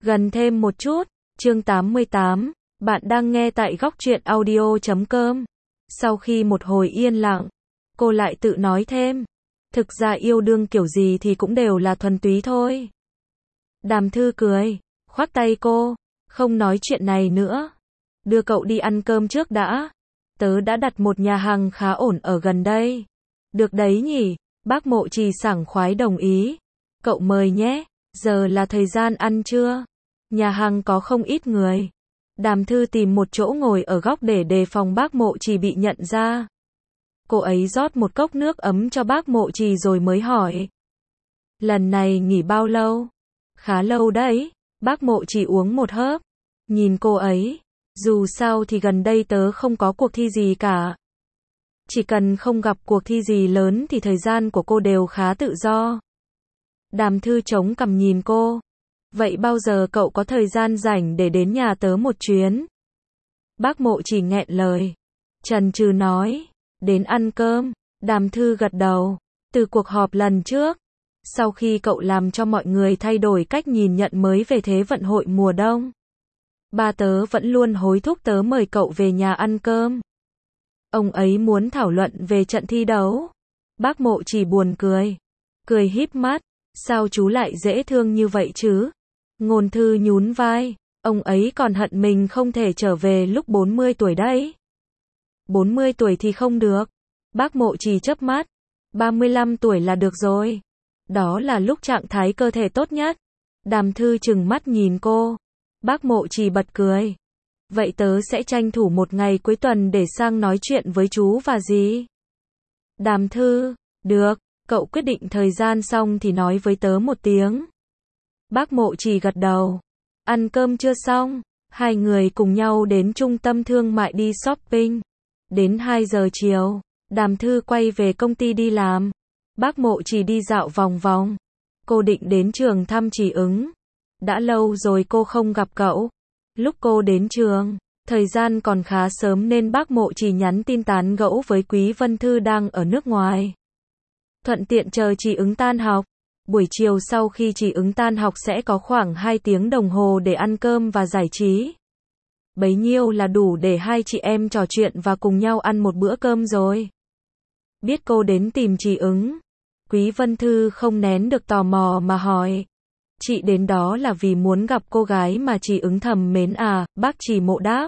Gần thêm một chút, chương 88, bạn đang nghe tại góc truyện audio.com. Sau khi một hồi yên lặng, cô lại tự nói thêm, thực ra yêu đương kiểu gì thì cũng đều là thuần túy thôi. Đàm Thư cười, khoác tay cô, không nói chuyện này nữa. Đưa cậu đi ăn cơm trước đã. Tớ đã đặt một nhà hàng khá ổn ở gần đây. Được đấy nhỉ, bác Mộ Trì sảng khoái đồng ý. Cậu mời nhé, giờ là thời gian ăn trưa. Nhà hàng có không ít người. Đàm Thư tìm một chỗ ngồi ở góc để đề phòng bác Mộ Trì bị nhận ra. Cô ấy rót một cốc nước ấm cho bác Mộ Trì rồi mới hỏi. Lần này nghỉ bao lâu? Khá lâu đấy. Bác Mộ Trì uống một hớp. Nhìn cô ấy. Dù sao thì gần đây tớ không có cuộc thi gì cả. Chỉ cần không gặp cuộc thi gì lớn thì thời gian của cô đều khá tự do. Đàm Thư chống cằm nhìn cô. Vậy bao giờ cậu có thời gian rảnh để đến nhà tớ một chuyến? Bác Mộ Trì nghẹn lời. Chần chừ nói. Đến ăn cơm. Đàm Thư gật đầu. Từ cuộc họp lần trước, sau khi cậu làm cho mọi người thay đổi cách nhìn nhận mới về Thế vận hội mùa đông, ba tớ vẫn luôn hối thúc tớ mời cậu về nhà ăn cơm. Ông ấy muốn thảo luận về trận thi đấu. Bác Mộ Trì buồn cười. Cười híp mắt. Sao chú lại dễ thương như vậy chứ? Ngôn Thư nhún vai. Ông ấy còn hận mình không thể trở về lúc 40 tuổi đấy. 40 tuổi thì không được. Bác Mộ Trì chớp mắt. 35 tuổi là được rồi. Đó là lúc trạng thái cơ thể tốt nhất. Đàm Thư trừng mắt nhìn cô. Bác Mộ Trì bật cười. Vậy tớ sẽ tranh thủ một ngày cuối tuần để sang nói chuyện với chú và dì. Đàm Thư, được, cậu quyết định thời gian xong thì nói với tớ một tiếng. Bác Mộ Trì gật đầu. Ăn cơm chưa xong, hai người cùng nhau đến trung tâm thương mại đi shopping. Đến 2 giờ chiều, Đàm Thư quay về công ty đi làm. Bác Mộ Trì đi dạo vòng vòng. Cô định đến trường thăm Trì Ứng. Đã lâu rồi cô không gặp cậu. Lúc cô đến trường, thời gian còn khá sớm nên bác Mộ Trì nhắn tin tán gẫu với Quý Vân Thư đang ở nước ngoài. Thuận tiện chờ Trì Ứng tan học. Buổi chiều sau khi Trì Ứng tan học sẽ có khoảng 2 tiếng đồng hồ để ăn cơm và giải trí. Bấy nhiêu là đủ để hai chị em trò chuyện và cùng nhau ăn một bữa cơm rồi. Biết cô đến tìm Trì Ứng, Quý Vân Thư không nén được tò mò mà hỏi. Chị đến đó là vì muốn gặp cô gái mà Trì Ứng thầm mến à? Bác Trì Mộ đáp.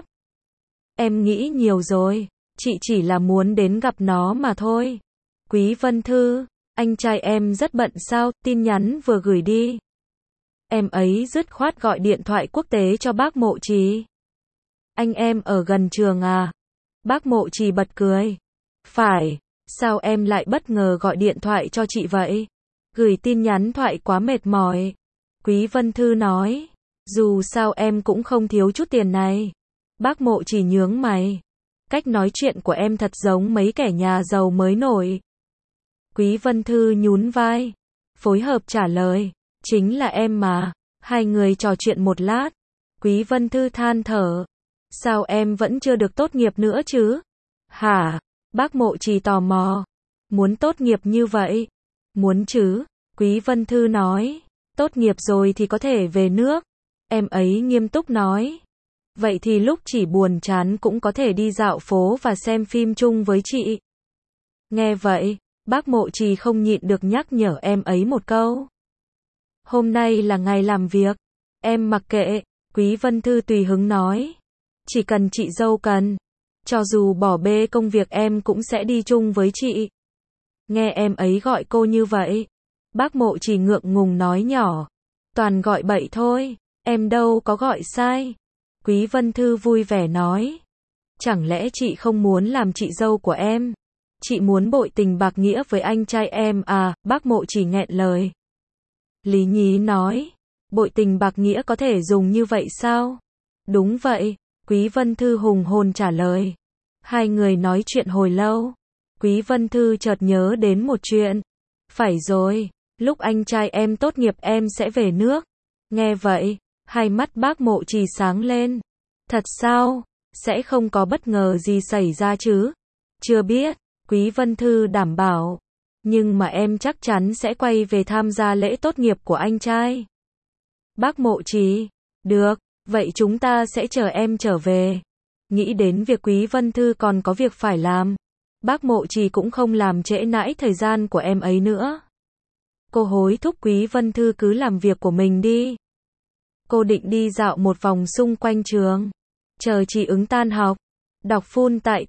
Em nghĩ nhiều rồi, chị chỉ là muốn đến gặp nó mà thôi. Quý Vân Thư, anh trai em rất bận sao? Tin nhắn vừa gửi đi. Em ấy dứt khoát gọi điện thoại quốc tế cho bác Mộ Trì. Anh em ở gần trường à? Bác Mộ Trì bật cười. Phải, sao em lại bất ngờ gọi điện thoại cho chị vậy? Gửi tin nhắn thoại quá mệt mỏi. Quý Vân Thư nói. Dù sao em cũng không thiếu chút tiền này. Bác Mộ Trì nhướng mày. Cách nói chuyện của em thật giống mấy kẻ nhà giàu mới nổi. Quý Vân Thư nhún vai. Phối hợp trả lời. Chính là em mà. Hai người trò chuyện một lát. Quý Vân Thư than thở. Sao em vẫn chưa được tốt nghiệp nữa chứ? Hả? Bác Mộ Trì tò mò. Muốn tốt nghiệp như vậy? Muốn chứ? Quý Vân Thư nói. Tốt nghiệp rồi thì có thể về nước. Em ấy nghiêm túc nói. Vậy thì lúc chỉ buồn chán cũng có thể đi dạo phố và xem phim chung với chị. Nghe vậy, bác Mộ Trì không nhịn được nhắc nhở em ấy một câu. Hôm nay là ngày làm việc. Em mặc kệ. Quý Vân Thư tùy hứng nói. Chỉ cần chị dâu cần. Cho dù bỏ bê công việc em cũng sẽ đi chung với chị. Nghe em ấy gọi cô như vậy. Bác Mộ Trì ngượng ngùng nói nhỏ. Toàn gọi bậy thôi. Em đâu có gọi sai. Quý Vân Thư vui vẻ nói. Chẳng lẽ chị không muốn làm chị dâu của em? Chị muốn bội tình bạc nghĩa với anh trai em à? Bác Mộ Trì nghẹn lời. Lý nhí nói. Bội tình bạc nghĩa có thể dùng như vậy sao? Đúng vậy. Quý Vân Thư hùng hồn trả lời. Hai người nói chuyện hồi lâu. Quý Vân Thư chợt nhớ đến một chuyện. Phải rồi, lúc anh trai em tốt nghiệp em sẽ về nước. Nghe vậy, hai mắt bác Mộ Trì sáng lên. Thật sao? Sẽ không có bất ngờ gì xảy ra chứ? Chưa biết, Quý Vân Thư đảm bảo. Nhưng mà em chắc chắn sẽ quay về tham gia lễ tốt nghiệp của anh trai. Bác Mộ Trì, Được, vậy chúng ta sẽ chờ em trở về. Nghĩ đến việc Quý Vân Thư còn có việc phải làm, bác Mộ Trì cũng không làm trễ nãi thời gian của em ấy nữa. Cô hối thúc Quý Vân Thư cứ làm việc của mình đi. Cô định đi dạo một vòng xung quanh trường, chờ chị ứng tan học. Đọc full tại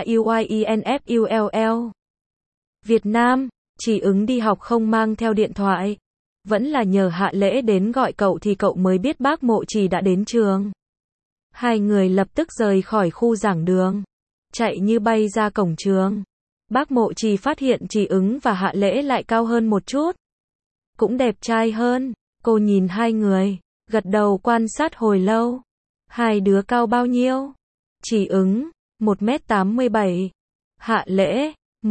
TAUYINFULL. Việt Nam, chị ứng đi học không mang theo điện thoại. Vẫn là nhờ Hạ Lễ đến gọi cậu thì cậu mới biết bác Mộ Trì đã đến trường. Hai người lập tức rời khỏi khu giảng đường, chạy như bay ra cổng trường. Bác Mộ Trì phát hiện chị ứng và Hạ Lễ lại cao hơn một chút, cũng đẹp trai hơn. Cô nhìn hai người, gật đầu quan sát hồi lâu. Hai đứa cao bao nhiêu? Chị ứng, 1m87. Hạ Lễ,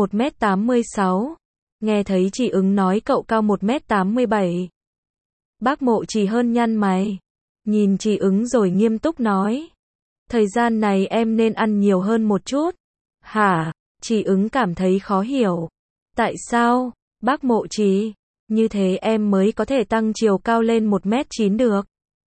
1m86. Nghe thấy chị ứng nói cậu cao 1m87. Bác Mộ Trì hơn nhăn mày, nhìn chị ứng rồi nghiêm túc nói. Thời gian này em nên ăn nhiều hơn một chút. Hả? Chị ứng cảm thấy khó hiểu. Tại sao, bác Mộ Trì? Như thế em mới có thể tăng chiều cao lên 1m9 được.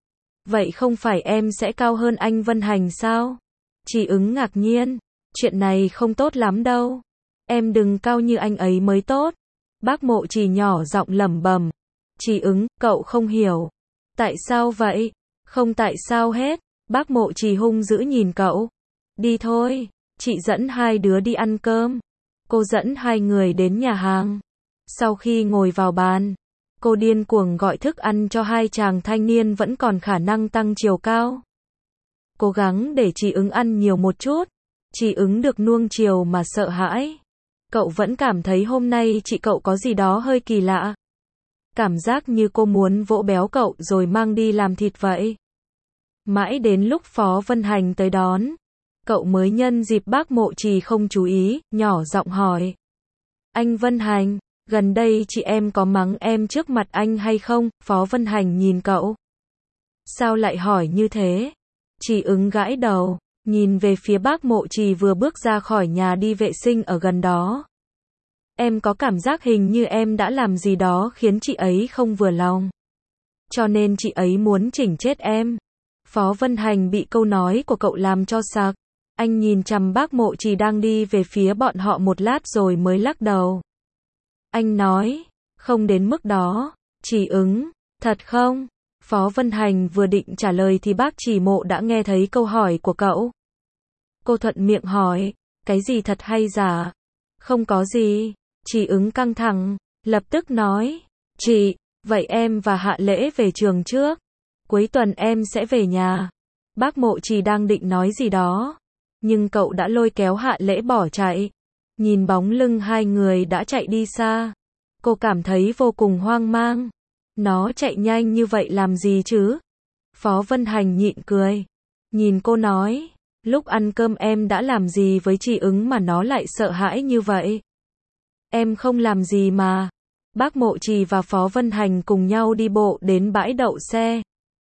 Vậy không phải em sẽ cao hơn anh Vân Hành sao? Chị ứng ngạc nhiên. Chuyện này không tốt lắm đâu. Em đừng cao như anh ấy mới tốt. Bác Mộ Trì nhỏ giọng lẩm bẩm. Chị ứng, cậu không hiểu. Tại sao vậy? Không tại sao hết. Bác Mộ Trì hung dữ nhìn cậu. Đi thôi, chị dẫn hai đứa đi ăn cơm. Cô dẫn hai người đến nhà hàng. Sau khi ngồi vào bàn, cô điên cuồng gọi thức ăn cho hai chàng thanh niên vẫn còn khả năng tăng chiều cao. Cố gắng để chị ứng ăn nhiều một chút. Chị ứng được nuông chiều mà sợ hãi. Cậu vẫn cảm thấy hôm nay chị cậu có gì đó hơi kỳ lạ. Cảm giác như cô muốn vỗ béo cậu rồi mang đi làm thịt vậy. Mãi đến lúc Phó Vân Hành tới đón, cậu mới nhân dịp bác Mộ Trì không chú ý, nhỏ giọng hỏi. Anh Vân Hành, gần đây chị em có mắng em trước mặt anh hay không? Phó Vân Hành nhìn cậu. Sao lại hỏi như thế? Chị ứng gãi đầu, nhìn về phía bác Mộ Trì vừa bước ra khỏi nhà đi vệ sinh ở gần đó. Em có cảm giác hình như em đã làm gì đó khiến chị ấy không vừa lòng. Cho nên chị ấy muốn chỉnh chết em. Phó Vân Hành bị câu nói của cậu làm cho sặc. Anh nhìn chằm bác Mộ Trì đang đi về phía bọn họ một lát rồi mới lắc đầu. Anh nói, không đến mức đó. Chị ứng, thật không? Phó Vân Hành vừa định trả lời thì bác Chỉ Mộ đã nghe thấy câu hỏi của cậu. Cô thuận miệng hỏi, cái gì thật hay giả? Không có gì. Chị ứng căng thẳng, lập tức nói, chị, vậy em và Hạ Lễ về trường trước. Cuối tuần em sẽ về nhà. Bác Mộ Trì đang định nói gì đó, nhưng cậu đã lôi kéo Hạ Lễ bỏ chạy. Nhìn bóng lưng hai người đã chạy đi xa, cô cảm thấy vô cùng hoang mang. Nó chạy nhanh như vậy làm gì chứ? Phó Vân Hành nhịn cười, nhìn cô nói, lúc ăn cơm em đã làm gì với chị ứng mà nó lại sợ hãi như vậy? Em không làm gì mà. Bác Mộ Trì và Phó Vân Hành cùng nhau đi bộ đến bãi đậu xe.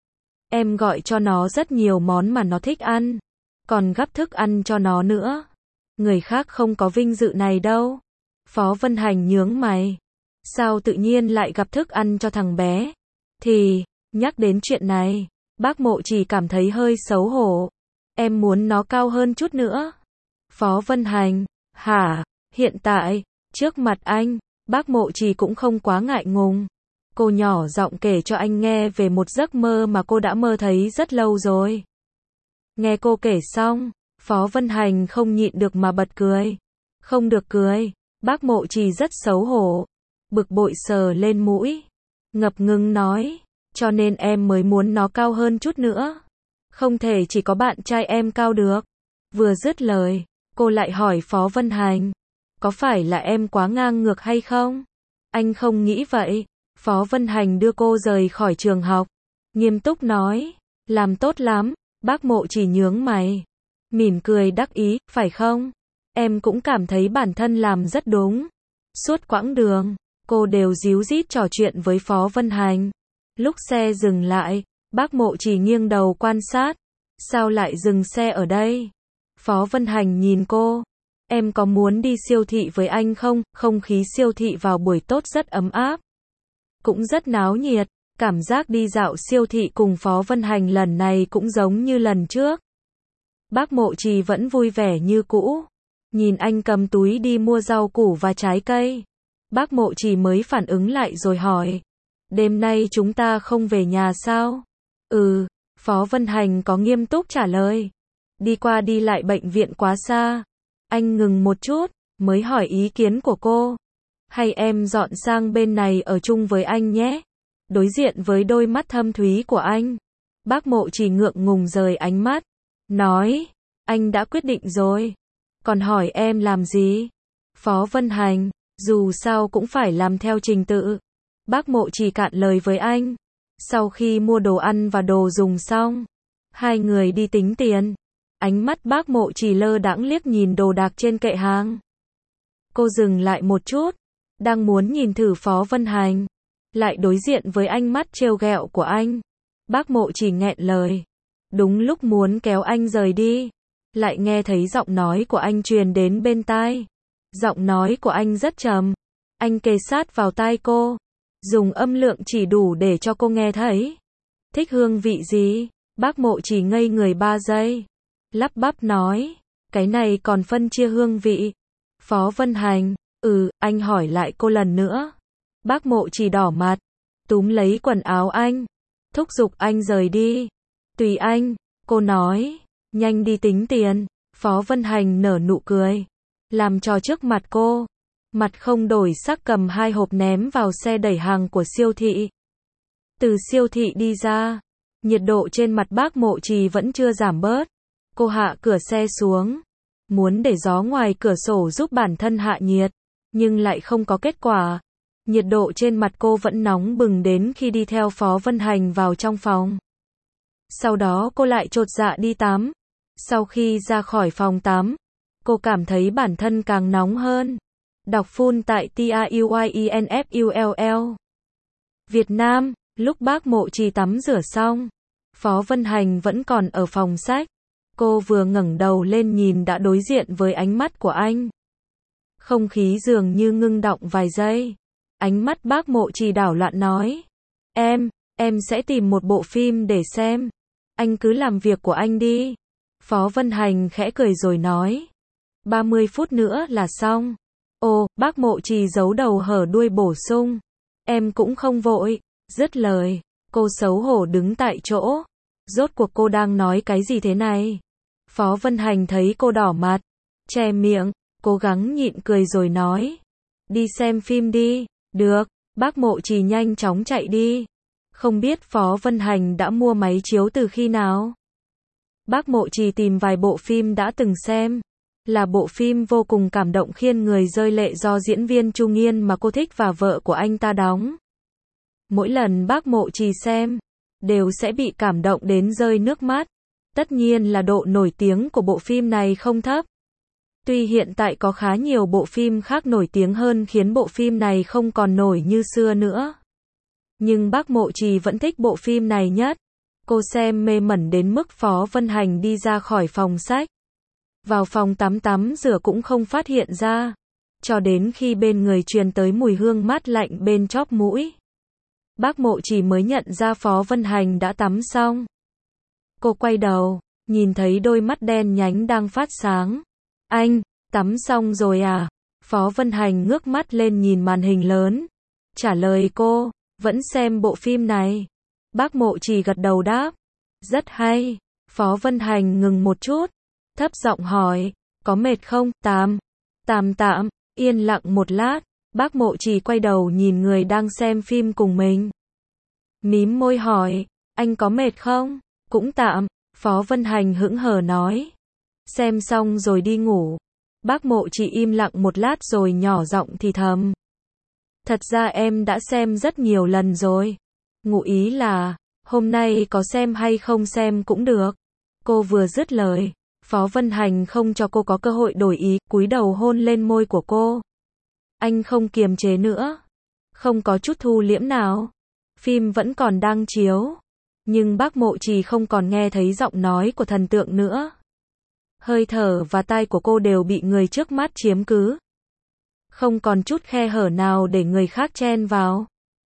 Em gọi cho nó rất nhiều món mà nó thích ăn, còn gắp thức ăn cho nó nữa. Người khác không có vinh dự này đâu. Phó Vân Hành nhướng mày. Sao tự nhiên lại gặp thức ăn cho thằng bé? Thì, nhắc đến chuyện này, bác Mộ Trì cảm thấy hơi xấu hổ. Em muốn nó cao hơn chút nữa. Phó Vân Hành, hả? Hiện tại, trước mặt anh, bác Mộ Trì cũng không quá ngại ngùng. Cô nhỏ giọng kể cho anh nghe về một giấc mơ mà cô đã mơ thấy rất lâu rồi. Nghe cô kể xong, Phó Vân Hành không nhịn được mà bật cười. Không được cười, bác Mộ Trì rất xấu hổ. Bực bội sờ lên mũi, ngập ngừng nói, cho nên em mới muốn nó cao hơn chút nữa. Không thể chỉ có bạn trai em cao được. Vừa dứt lời, cô lại hỏi Phó Vân Hành, có phải là em quá ngang ngược hay không? Anh không nghĩ vậy. Phó Vân Hành đưa cô rời khỏi trường học, nghiêm túc nói, làm tốt lắm. Bác Mộ Trì nhướng mày, mỉm cười đắc ý, phải không? Em cũng cảm thấy bản thân làm rất đúng. Suốt quãng đường, cô đều díu dít trò chuyện với Phó Vân Hành. Lúc xe dừng lại, bác Mộ Trì nghiêng đầu quan sát. Sao lại dừng xe ở đây? Phó Vân Hành nhìn cô. Em có muốn đi siêu thị với anh không? Không khí siêu thị vào buổi tốt rất ấm áp, cũng rất náo nhiệt. Cảm giác đi dạo siêu thị cùng Phó Vân Hành lần này cũng giống như lần trước. Bác Mộ Trì vẫn vui vẻ như cũ. Nhìn anh cầm túi đi mua rau củ và trái cây. Bác Mộ Trì mới phản ứng lại rồi hỏi. Đêm nay chúng ta không về nhà sao? Ừ, Phó Vân Hành có nghiêm túc trả lời. Đi qua đi lại bệnh viện quá xa. Anh ngừng một chút, mới hỏi ý kiến của cô. Hay em dọn sang bên này ở chung với anh nhé? Đối diện với đôi mắt thâm thúy của anh, bác Mộ Trì ngượng ngùng rời ánh mắt. Nói, anh đã quyết định rồi. Còn hỏi em làm gì? Phó Vân Hành, dù sao cũng phải làm theo trình tự. Bác Mộ Trì cạn lời với anh. Sau khi mua đồ ăn và đồ dùng xong, hai người đi tính tiền. Ánh mắt bác Mộ Trì lơ đãng liếc nhìn đồ đạc trên kệ hàng. Cô dừng lại một chút, đang muốn nhìn thử Phó Vân Hành, lại đối diện với ánh mắt trêu ghẹo của anh. Bác Mộ Trì nghẹn lời. Đúng lúc muốn kéo anh rời đi, lại nghe thấy giọng nói của anh truyền đến bên tai. Giọng nói của anh rất trầm. Anh kề sát vào tai cô, dùng âm lượng chỉ đủ để cho cô nghe thấy. Thích hương vị gì? Bác Mộ Trì ngây người 3 giây. Lắp bắp nói, cái này còn phân chia hương vị. Phó Vân Hành, anh hỏi lại cô lần nữa. Bác Mộ Trì đỏ mặt, túm lấy quần áo anh, thúc giục anh rời đi. Tùy anh, cô nói, nhanh đi tính tiền. Phó Vân Hành nở nụ cười, làm trò trước mặt cô. Mặt không đổi sắc cầm 2 hộp ném vào xe đẩy hàng của siêu thị. Từ siêu thị đi ra, nhiệt độ trên mặt bác Mộ Trì vẫn chưa giảm bớt. Cô hạ cửa xe xuống, muốn để gió ngoài cửa sổ giúp bản thân hạ nhiệt, nhưng lại không có kết quả. Nhiệt độ trên mặt cô vẫn nóng bừng đến khi đi theo Phó Vân Hành vào trong phòng. Sau đó cô lại chột dạ đi tắm. Sau khi ra khỏi phòng tắm, cô cảm thấy bản thân càng nóng hơn. Đọc full tại TAUYINFULL. Việt Nam, lúc bác Mộ Trì tắm rửa xong, Phó Vân Hành vẫn còn ở phòng sách. Cô vừa ngẩng đầu lên nhìn đã đối diện với ánh mắt của anh. Không khí dường như ngưng đọng vài giây. Ánh mắt bác Mộ Trì đảo loạn nói. Em sẽ tìm một bộ phim để xem. Anh cứ làm việc của anh đi. Phó Vân Hành khẽ cười rồi nói. 30 phút nữa là xong. Ồ, bác Mộ Trì giấu đầu hở đuôi bổ sung. Em cũng không vội. Dứt lời, cô xấu hổ đứng tại chỗ. Rốt cuộc cô đang nói cái gì thế này? Phó Vân Hành thấy cô đỏ mặt, che miệng, cố gắng nhịn cười rồi nói. Đi xem phim đi. Được, bác Mộ Trì nhanh chóng chạy đi. Không biết Phó Vân Hành đã mua máy chiếu từ khi nào? Bác Mộ Trì tìm vài bộ phim đã từng xem. Là bộ phim vô cùng cảm động khiến người rơi lệ do diễn viên Chu Nghiên mà cô thích và vợ của anh ta đóng. Mỗi lần bác Mộ Trì xem, đều sẽ bị cảm động đến rơi nước mắt. Tất nhiên là độ nổi tiếng của bộ phim này không thấp. Tuy hiện tại có khá nhiều bộ phim khác nổi tiếng hơn khiến bộ phim này không còn nổi như xưa nữa. Nhưng bác Mộ Trì vẫn thích bộ phim này nhất. Cô xem mê mẩn đến mức Phó Vân Hành đi ra khỏi phòng sách. Vào phòng tắm rửa cũng không phát hiện ra. Cho đến khi bên người truyền tới mùi hương mát lạnh bên chóp mũi. Bác Mộ Trì mới nhận ra Phó Vân Hành đã tắm xong. Cô quay đầu, nhìn thấy đôi mắt đen nhánh đang phát sáng. Anh, tắm xong rồi à? Phó Vân Hành ngước mắt lên nhìn màn hình lớn. Trả lời cô, vẫn xem bộ phim này. Bác Mộ Trì gật đầu đáp. Rất hay. Phó Vân Hành ngừng một chút, thấp giọng hỏi, có mệt không? Tạm. Yên lặng một lát, bác Mộ Trì quay đầu nhìn người đang xem phim cùng mình. Mím môi hỏi, anh có mệt không? Cũng tạm. Phó Vân Hành hững hờ nói. Xem xong rồi đi ngủ. Bác Mộ Trì im lặng một lát rồi nhỏ giọng thì thầm. Thật ra em đã xem rất nhiều lần rồi. Ngụ ý là, hôm nay có xem hay không xem cũng được. Cô vừa dứt lời, Phó Vân Hành không cho cô có cơ hội đổi ý, cúi đầu hôn lên môi của cô. Anh không kiềm chế nữa. Không có chút thu liễm nào. Phim vẫn còn đang chiếu. Nhưng bác Mộ Trì không còn nghe thấy giọng nói của thần tượng nữa. Hơi thở và tai của cô đều bị người trước mắt chiếm cứ. Không còn chút khe hở nào để người khác chen vào.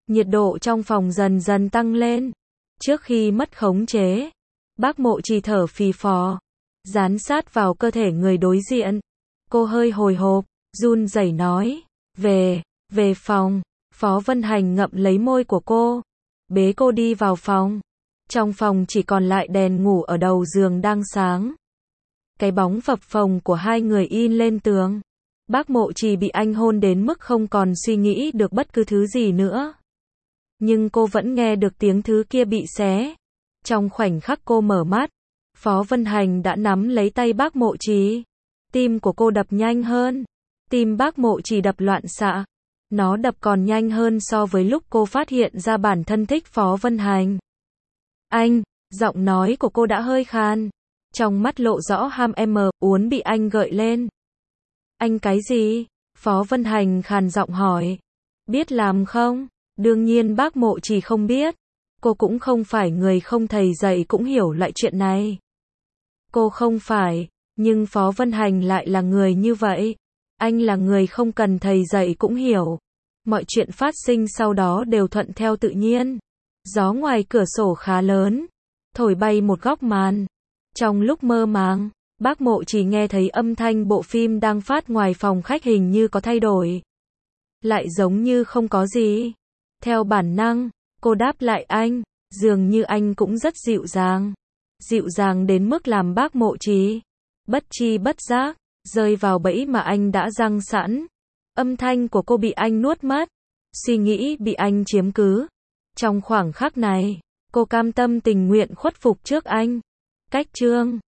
Nhiệt độ trong phòng dần dần tăng lên. Trước khi mất khống chế, bác Mộ Trì thở phì phò, dán sát vào cơ thể người đối diện. Cô hơi hồi hộp, run rẩy nói, về phòng. Phó Vân Hành ngậm lấy môi của cô, bế cô đi vào phòng. Trong phòng chỉ còn lại đèn ngủ ở đầu giường đang sáng. Cái bóng phập phồng của hai người in lên tường. Bác Mộ Trì bị anh hôn đến mức không còn suy nghĩ được bất cứ thứ gì nữa. Nhưng cô vẫn nghe được tiếng thứ kia bị xé. Trong khoảnh khắc cô mở mắt, Phó Vân Hành đã nắm lấy tay bác Mộ Trì. Tim của cô đập nhanh hơn. Tim bác Mộ Trì đập loạn xạ. Nó đập còn nhanh hơn so với lúc cô phát hiện ra bản thân thích Phó Vân Hành. Anh, giọng nói của cô đã hơi khan. Trong mắt lộ rõ ham uốn bị anh gợi lên. Anh cái gì? Phó Vân Hành khàn giọng hỏi. Biết làm không? Đương nhiên bác Mộ Trì không biết. Cô cũng không phải người không thầy dạy cũng hiểu lại chuyện này. Cô không phải, nhưng Phó Vân Hành lại là người như vậy. Anh là người không cần thầy dạy cũng hiểu. Mọi chuyện phát sinh sau đó đều thuận theo tự nhiên. Gió ngoài cửa sổ khá lớn, thổi bay một góc màn. Trong lúc mơ màng, bác Mộ Trì nghe thấy âm thanh bộ phim đang phát ngoài phòng khách hình như có thay đổi. Lại giống như không có gì. Theo bản năng, cô đáp lại anh, dường như anh cũng rất dịu dàng. Dịu dàng đến mức làm bác Mộ Trì bất tri bất giác rơi vào bẫy mà anh đã giăng sẵn. Âm thanh của cô bị anh nuốt mất, suy nghĩ bị anh chiếm cứ. Trong khoảng khắc này, cô cam tâm tình nguyện khuất phục trước anh. Cách chương